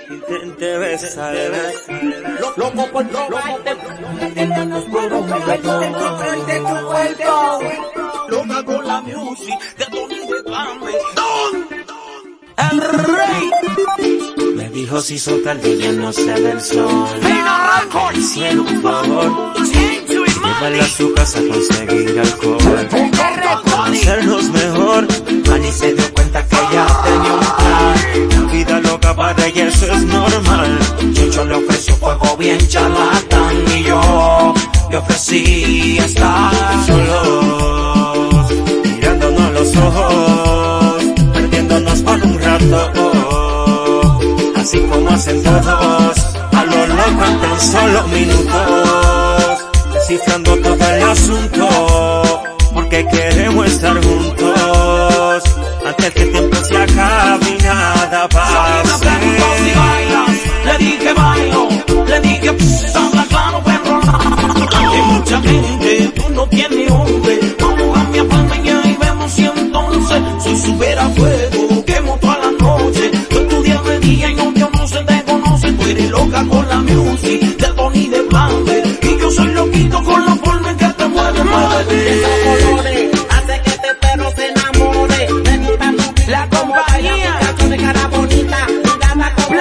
Intente besarla. Loco por robarte, metiéndonos por un beso de tu cuerpo. Loca con la music de Tony de Bambi. El rey me dijo si son tarde ya no se ve el sol. Hicieron un favor, llevarla a su casa a conseguir alcohol, conocernos mejor. Manny se dio cuenta que ella tenía un plan. La vida loca para ella eso es normal. Chucho le ofreció fuego bien charlatán y yo le ofrecí estar solos, mirándonos a los ojos, perdiéndonos por un rato, así como hacen todos, a lo loco en tan solo minutos, descifrando todo el asunto, porque queremos estar juntos, antes que el tiempo se acabe y nada pase. Le dije bailo, le dije habla claro perro. Hay mucha gente, tú no tienes hombre, vamos a mi apartamento y vemos y entonces soy super a fuego, quemo toda la noche, tú estudias de día y no se te conoce, tú eres loca con la music de Tony de Bambi y yo soy loquito con la forma en que te mueves, esos colores hace que este perro se enamore, me gusta la compañía, de cara bonita, mirada como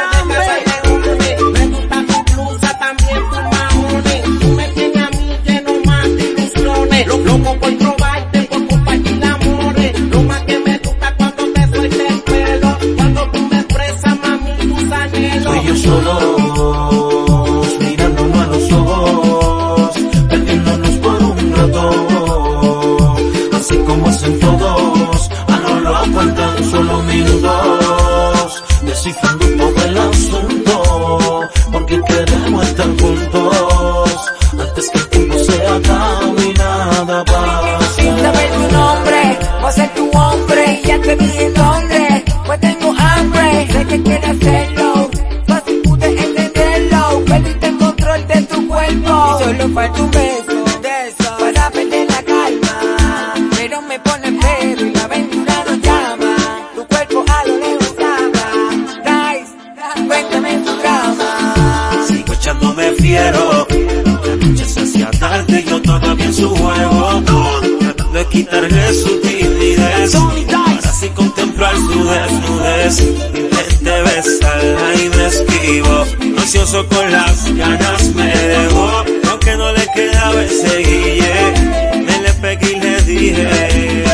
loco por probarte, por compartir amores. Lo más que me gusta cuando te suelta el pelo, cuando tú me expresas, mami, tus anhelos. Soy yo solos, mirándonos a los ojos, perdiéndonos por un rato, así como hacen todos, a lo loco en tan solo minutos, descifrando todo el asunto, porque queremos estar juntos, antes que el tiempo se acabe y nada pasa. Sin saber tu nombre, voy a ser tu hombre, ya te dije dónde, pues tengo hambre, sé que quieres hacerlo, fácil pude entenderlo, perdiste el control de tu cuerpo, y solo falta un beso de eso, para perder la calma, pero me pone pedo y la aventura nos llama, tu cuerpo a lo lejos habla, Dice, cuéntame tu drama. Sigo echándome fiero, la noche se hacía tarde y yo todavía en su juego, tratando de quitarle su timidez, para así contemplar su desnudez. Intenté besarla y me esquivo, ansioso con las ganas me dejó, aunque no le quedaba ese guille, me le pegué y le dije,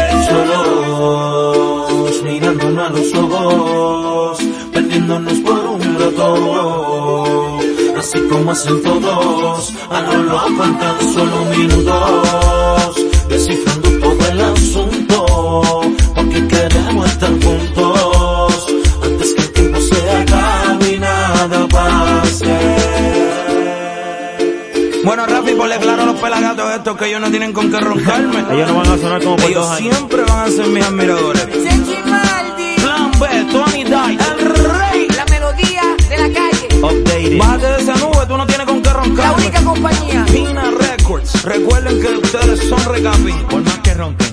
solos, mirándonos a los ojos, perdiéndonos por un rato, así como hacen todos, a lo loco en tan solo minutos, descifrando todo el asunto, porque queremos estar juntos, antes que el tiempo se acabe y nada pase. Bueno, Rafi, ponle claro a los pelagatos estos que ellos no tienen con qué roncarme. Ellos no van a sonar como por ellos 2 años. siempre van a ser mis admiradores. Plan B, Tony Dice, el rey. La melodía de la calle, Updated. Bájate de esa nube, tú no tienes con qué la roncarme. única compañía. Pina Records. Recuerden que ustedes son Recapi. Por más que ronquen.